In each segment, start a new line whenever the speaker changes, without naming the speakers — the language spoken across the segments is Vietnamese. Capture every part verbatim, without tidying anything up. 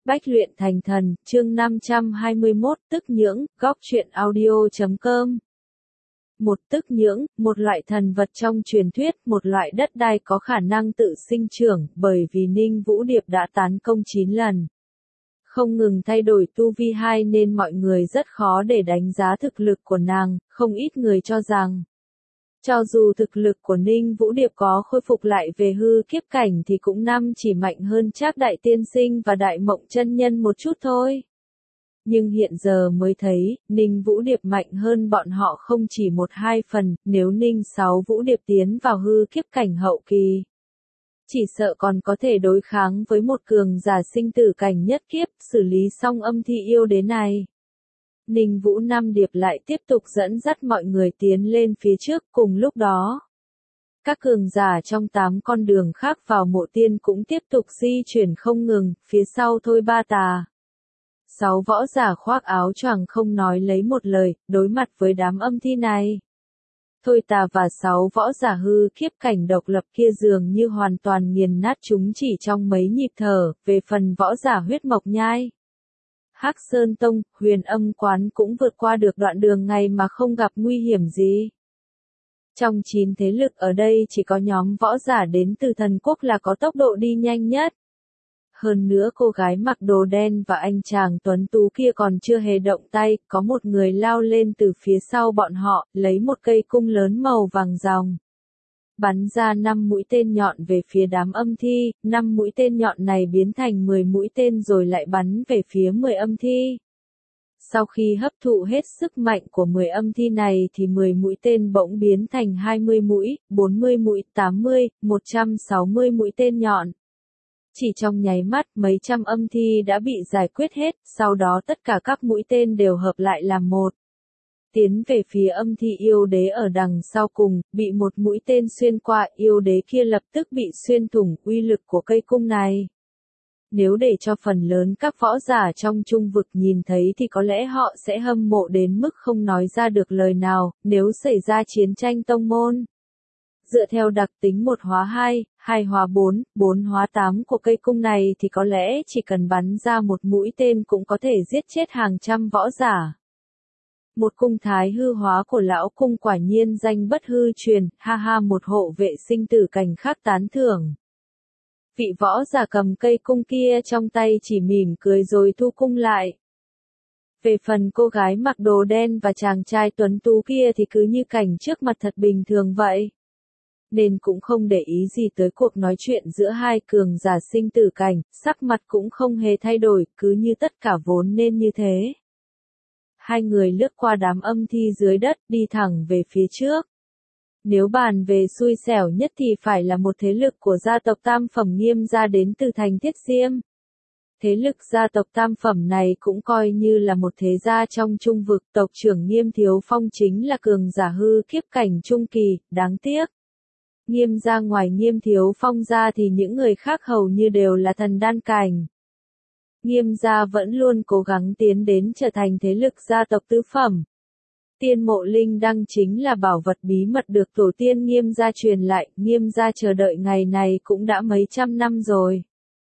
Bách luyện thành thần, chương năm trăm hai mươi mốt, tức nhưỡng, góc truyện audio chấm com. Một tức nhưỡng, một loại thần vật trong truyền thuyết, một loại đất đai có khả năng tự sinh trưởng, bởi vì Ninh Vũ Điệp đã tán công chín lần. Không ngừng thay đổi tu vi hai nên mọi người rất khó để đánh giá thực lực của nàng, không ít người cho rằng cho dù thực lực của Ninh Vũ Điệp có khôi phục lại về hư kiếp cảnh thì cũng năm chỉ mạnh hơn Trác Đại Tiên Sinh và Đại Mộng Chân Nhân một chút thôi. Nhưng hiện giờ mới thấy, Ninh Vũ Điệp mạnh hơn bọn họ không chỉ một hai phần, nếu Ninh Sáu Vũ Điệp tiến vào hư kiếp cảnh hậu kỳ. Chỉ sợ còn có thể đối kháng với một cường giả sinh tử cảnh nhất kiếp, xử lý xong âm thi yêu đế này. Ninh Vũ Năm Điệp lại tiếp tục dẫn dắt mọi người tiến lên phía trước, cùng lúc đó. Các cường giả trong tám con đường khác vào mộ tiên cũng tiếp tục di chuyển không ngừng, phía sau Thôi Ba Tà. Sáu võ giả khoác áo choàng không nói lấy một lời, đối mặt với đám âm thi này. Thôi Tà và sáu võ giả hư kiếp cảnh độc lập kia dường như hoàn toàn nghiền nát chúng chỉ trong mấy nhịp thở, về phần võ giả huyết mộc nhai. Hắc Sơn Tông, Huyền Âm Quán cũng vượt qua được đoạn đường này mà không gặp nguy hiểm gì. Trong chín thế lực ở đây chỉ có nhóm võ giả đến từ thần quốc là có tốc độ đi nhanh nhất. Hơn nữa cô gái mặc đồ đen và anh chàng tuấn tú kia còn chưa hề động tay, có một người lao lên từ phía sau bọn họ, lấy một cây cung lớn màu vàng ròng. Bắn ra năm mũi tên nhọn về phía đám âm thi, năm mũi tên nhọn này biến thành mười mũi tên rồi lại bắn về phía mười âm thi. Sau khi hấp thụ hết sức mạnh của mười âm thi này thì mười mũi tên bỗng biến thành hai mươi mũi, bốn mươi mũi, tám mươi, một trăm sáu mươi mũi tên nhọn. Chỉ trong nháy mắt mấy trăm âm thi đã bị giải quyết hết, sau đó tất cả các mũi tên đều hợp lại làm một. Tiến về phía âm thi yêu đế ở đằng sau cùng, bị một mũi tên xuyên qua, yêu đế kia lập tức bị xuyên thủng, uy lực của cây cung này. Nếu để cho phần lớn các võ giả trong trung vực nhìn thấy thì có lẽ họ sẽ hâm mộ đến mức không nói ra được lời nào, nếu xảy ra chiến tranh tông môn. Dựa theo đặc tính một hóa hai, hai hóa bốn, bốn hóa tám của cây cung này thì có lẽ chỉ cần bắn ra một mũi tên cũng có thể giết chết hàng trăm võ giả. Một cung thái hư hóa của lão cung quả nhiên danh bất hư truyền, ha ha, một hộ vệ sinh tử cảnh khác tán thưởng. Vị võ giả cầm cây cung kia trong tay chỉ mỉm cười rồi thu cung lại. Về phần cô gái mặc đồ đen và chàng trai tuấn tú kia thì cứ như cảnh trước mặt thật bình thường vậy. Nên cũng không để ý gì tới cuộc nói chuyện giữa hai cường giả sinh tử cảnh, sắc mặt cũng không hề thay đổi, cứ như tất cả vốn nên như thế. Hai người lướt qua đám âm thi dưới đất, đi thẳng về phía trước. Nếu bàn về xui xẻo nhất thì phải là một thế lực của gia tộc Tam Phẩm Nghiêm gia đến từ thành Thiết Diêm. Thế lực gia tộc Tam Phẩm này cũng coi như là một thế gia trong trung vực, tộc trưởng Nghiêm Thiếu Phong chính là cường giả hư kiếp cảnh trung kỳ, đáng tiếc. Nghiêm gia ngoài Nghiêm Thiếu Phong ra thì những người khác hầu như đều là thần đan cảnh. Nghiêm gia vẫn luôn cố gắng tiến đến trở thành thế lực gia tộc tứ phẩm. Tiên mộ linh đăng chính là bảo vật bí mật được tổ tiên Nghiêm gia truyền lại, Nghiêm gia chờ đợi ngày này cũng đã mấy trăm năm rồi.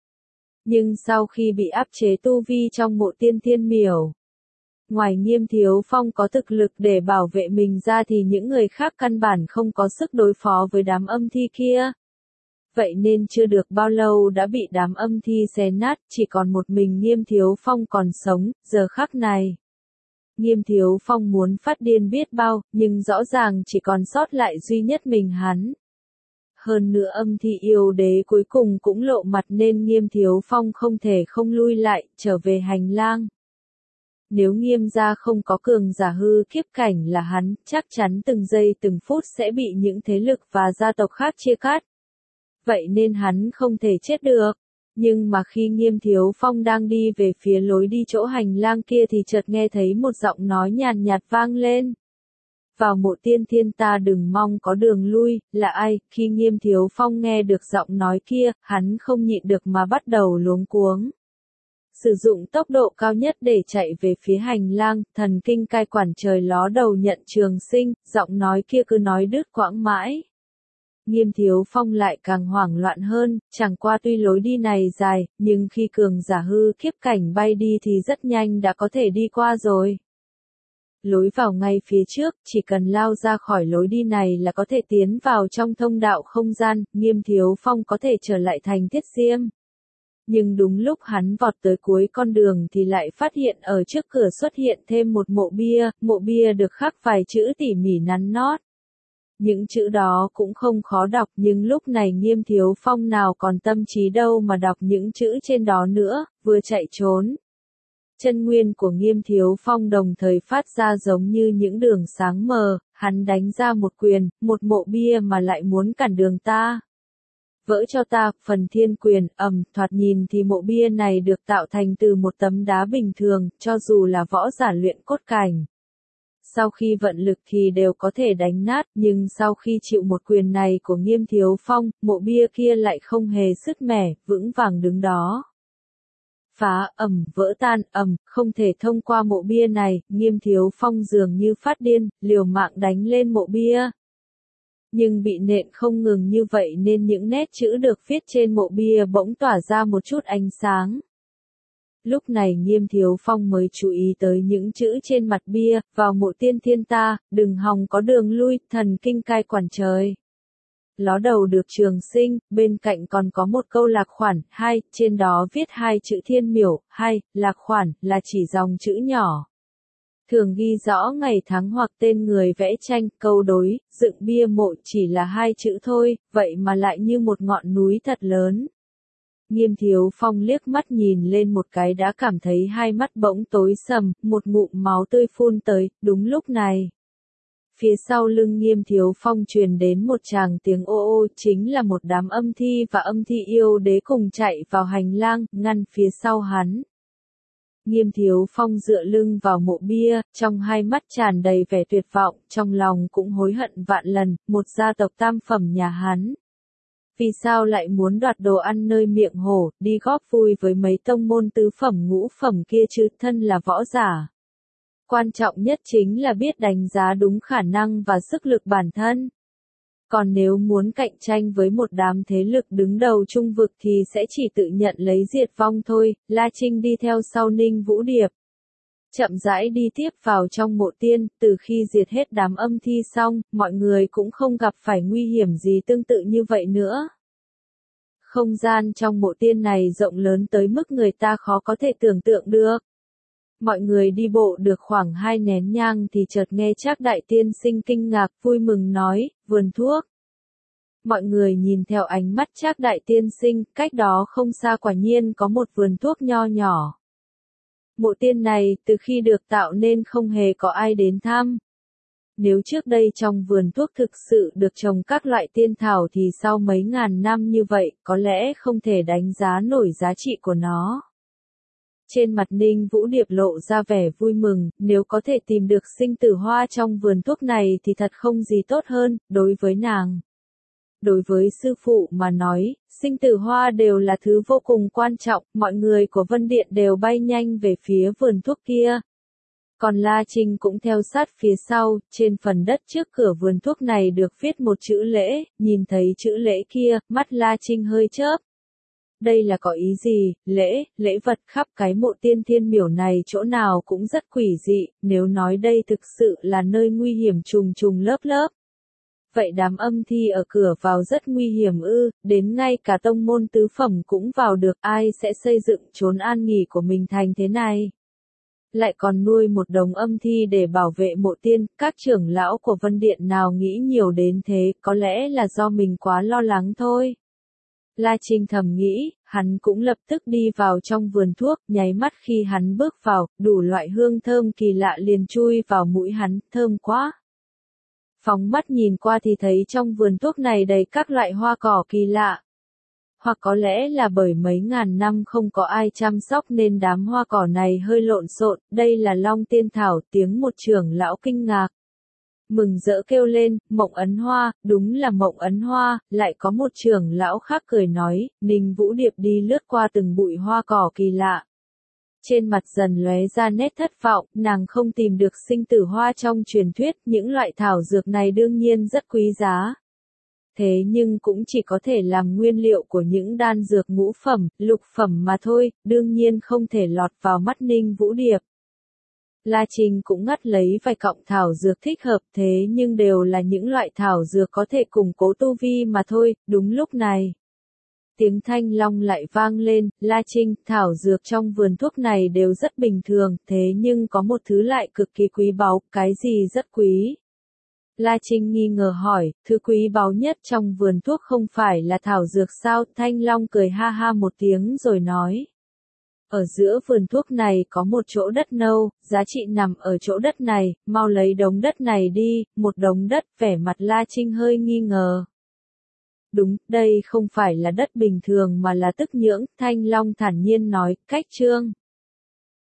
Nhưng sau khi bị áp chế tu vi trong mộ tiên thiên miểu, ngoài Nghiêm Thiếu Phong có thực lực để bảo vệ mình ra thì những người khác căn bản không có sức đối phó với đám âm thi kia. Vậy nên chưa được bao lâu đã bị đám âm thi xé nát, chỉ còn một mình Nghiêm Thiếu Phong còn sống, giờ khắc này. Nghiêm Thiếu Phong muốn phát điên biết bao, nhưng rõ ràng chỉ còn sót lại duy nhất mình hắn. Hơn nữa âm thi yêu đế cuối cùng cũng lộ mặt nên Nghiêm Thiếu Phong không thể không lui lại, trở về hành lang. Nếu Nghiêm gia không có cường giả hư kiếp cảnh là hắn, chắc chắn từng giây từng phút sẽ bị những thế lực và gia tộc khác chia cắt. Vậy nên hắn không thể chết được. Nhưng mà khi Nghiêm Thiếu Phong đang đi về phía lối đi chỗ hành lang kia thì chợt nghe thấy một giọng nói nhàn nhạt vang lên. Vào mộ tiên thiên ta đừng mong có đường lui, là ai? Khi Nghiêm Thiếu Phong nghe được giọng nói kia, hắn không nhịn được mà bắt đầu luống cuống. Sử dụng tốc độ cao nhất để chạy về phía hành lang, thần kinh cai quản trời ló đầu nhận trường sinh, giọng nói kia cứ nói đứt quãng mãi. Nghiêm Thiếu Phong lại càng hoảng loạn hơn, chẳng qua tuy lối đi này dài, nhưng khi cường giả hư kiếp cảnh bay đi thì rất nhanh đã có thể đi qua rồi. Lối vào ngay phía trước, chỉ cần lao ra khỏi lối đi này là có thể tiến vào trong thông đạo không gian, Nghiêm Thiếu Phong có thể trở lại thành Thiết Diêm. Nhưng đúng lúc hắn vọt tới cuối con đường thì lại phát hiện ở trước cửa xuất hiện thêm một mộ bia, mộ bia được khắc vài chữ tỉ mỉ nắn nót. Những chữ đó cũng không khó đọc nhưng lúc này Nghiêm Thiếu Phong nào còn tâm trí đâu mà đọc những chữ trên đó nữa, vừa chạy trốn. Chân nguyên của Nghiêm Thiếu Phong đồng thời phát ra giống như những đường sáng mờ, hắn đánh ra một quyền, một mộ bia mà lại muốn cản đường ta. Vỡ cho ta, phần thiên quyền, ầm, thoạt nhìn thì mộ bia này được tạo thành từ một tấm đá bình thường, cho dù là võ giả luyện cốt cảnh. Sau khi vận lực thì đều có thể đánh nát, nhưng sau khi chịu một quyền này của Nghiêm Thiếu Phong, mộ bia kia lại không hề sứt mẻ, vững vàng đứng đó. Phá, ầm, vỡ tan, ầm, không thể thông qua mộ bia này, Nghiêm Thiếu Phong dường như phát điên, liều mạng đánh lên mộ bia. Nhưng bị nện không ngừng như vậy nên những nét chữ được viết trên mộ bia bỗng tỏa ra một chút ánh sáng. Lúc này Nghiêm Thiếu Phong mới chú ý tới những chữ trên mặt bia, vào mộ tiên thiên ta, đừng hòng có đường lui, thần kinh cai quản trời. Ló đầu được trường sinh, bên cạnh còn có một câu lạc khoản, hai, trên đó viết hai chữ thiên miểu, hai, lạc khoản, là chỉ dòng chữ nhỏ. Thường ghi rõ ngày tháng hoặc tên người vẽ tranh, câu đối, dựng bia mộ chỉ là hai chữ thôi, vậy mà lại như một ngọn núi thật lớn. Nghiêm Thiếu Phong liếc mắt nhìn lên một cái đã cảm thấy hai mắt bỗng tối sầm, một ngụm máu tươi phun tới, đúng lúc này. Phía sau lưng Nghiêm Thiếu Phong truyền đến một tràng tiếng ô ô, chính là một đám âm thi và âm thi yêu đế cùng chạy vào hành lang, ngăn phía sau hắn. Nghiêm Thiếu Phong dựa lưng vào mộ bia, trong hai mắt tràn đầy vẻ tuyệt vọng, trong lòng cũng hối hận vạn lần, một gia tộc tam phẩm nhà hắn. Vì sao lại muốn đoạt đồ ăn nơi miệng hổ, đi góp vui với mấy tông môn tứ phẩm ngũ phẩm kia chứ, thân là võ giả. Quan trọng nhất chính là biết đánh giá đúng khả năng và sức lực bản thân. Còn nếu muốn cạnh tranh với một đám thế lực đứng đầu trung vực thì sẽ chỉ tự nhận lấy diệt vong thôi, La Trinh đi theo sau Ninh Vũ Điệp. Chậm rãi đi tiếp vào trong mộ tiên, từ khi diệt hết đám âm thi xong, mọi người cũng không gặp phải nguy hiểm gì tương tự như vậy nữa. Không gian trong mộ tiên này rộng lớn tới mức người ta khó có thể tưởng tượng được. Mọi người đi bộ được khoảng hai nén nhang thì chợt nghe Trác Đại Tiên Sinh kinh ngạc vui mừng nói, vườn thuốc. Mọi người nhìn theo ánh mắt Trác Đại Tiên Sinh, cách đó không xa quả nhiên có một vườn thuốc nho nhỏ. Mộ tiên này, từ khi được tạo nên không hề có ai đến thăm. Nếu trước đây trong vườn thuốc thực sự được trồng các loại tiên thảo thì sau mấy ngàn năm như vậy, có lẽ không thể đánh giá nổi giá trị của nó. Trên mặt Ninh Vũ Điệp lộ ra vẻ vui mừng, nếu có thể tìm được sinh tử hoa trong vườn thuốc này thì thật không gì tốt hơn, đối với nàng. Đối với sư phụ mà nói, sinh tử hoa đều là thứ vô cùng quan trọng, mọi người của Vân Điện đều bay nhanh về phía vườn thuốc kia. Còn La Trinh cũng theo sát phía sau, trên phần đất trước cửa vườn thuốc này được viết một chữ lễ, nhìn thấy chữ lễ kia, mắt La Trinh hơi chớp. Đây là có ý gì, lễ, lễ vật khắp cái mộ tiên thiên miểu này chỗ nào cũng rất quỷ dị, nếu nói đây thực sự là nơi nguy hiểm trùng trùng lớp lớp. Vậy đám âm thi ở cửa vào rất nguy hiểm ư, đến ngay cả tông môn tứ phẩm cũng vào được, ai sẽ xây dựng chốn an nghỉ của mình thành thế này. Lại còn nuôi một đống âm thi để bảo vệ mộ tiên, các trưởng lão của Vân Điện nào nghĩ nhiều đến thế, có lẽ là do mình quá lo lắng thôi. La Trinh thầm nghĩ, hắn cũng lập tức đi vào trong vườn thuốc, nháy mắt khi hắn bước vào, đủ loại hương thơm kỳ lạ liền chui vào mũi hắn, thơm quá. Phóng mắt nhìn qua thì thấy trong vườn thuốc này đầy các loại hoa cỏ kỳ lạ. Hoặc có lẽ là bởi mấy ngàn năm không có ai chăm sóc nên đám hoa cỏ này hơi lộn xộn, đây là long tiên thảo, tiếng một trưởng lão kinh ngạc. Mừng rỡ kêu lên, mộng ấn hoa, đúng là mộng ấn hoa, lại có một trưởng lão khác cười nói, Ninh Vũ Điệp đi lướt qua từng bụi hoa cỏ kỳ lạ. Trên mặt dần lóe ra nét thất vọng, nàng không tìm được sinh tử hoa trong truyền thuyết, những loại thảo dược này đương nhiên rất quý giá. thế nhưng cũng chỉ có thể làm nguyên liệu của những đan dược ngũ phẩm, lục phẩm mà thôi, đương nhiên không thể lọt vào mắt Ninh Vũ Điệp. La Trinh cũng ngắt lấy vài cọng thảo dược thích hợp thế nhưng đều là những loại thảo dược có thể củng cố tu vi mà thôi, đúng lúc này. Tiếng thanh long lại vang lên, La Trinh, thảo dược trong vườn thuốc này đều rất bình thường, thế nhưng có một thứ lại cực kỳ quý báu, cái gì rất quý? La Trinh nghi ngờ hỏi, thứ quý báu nhất trong vườn thuốc không phải là thảo dược sao? Thanh long cười ha ha một tiếng rồi nói. Ở giữa vườn thuốc này có một chỗ đất nâu, giá trị nằm ở chỗ đất này, mau lấy đống đất này đi, một đống đất, vẻ mặt La Trinh hơi nghi ngờ. Đúng, đây không phải là đất bình thường mà là tức nhưỡng, Thanh Long thản nhiên nói, cách chương.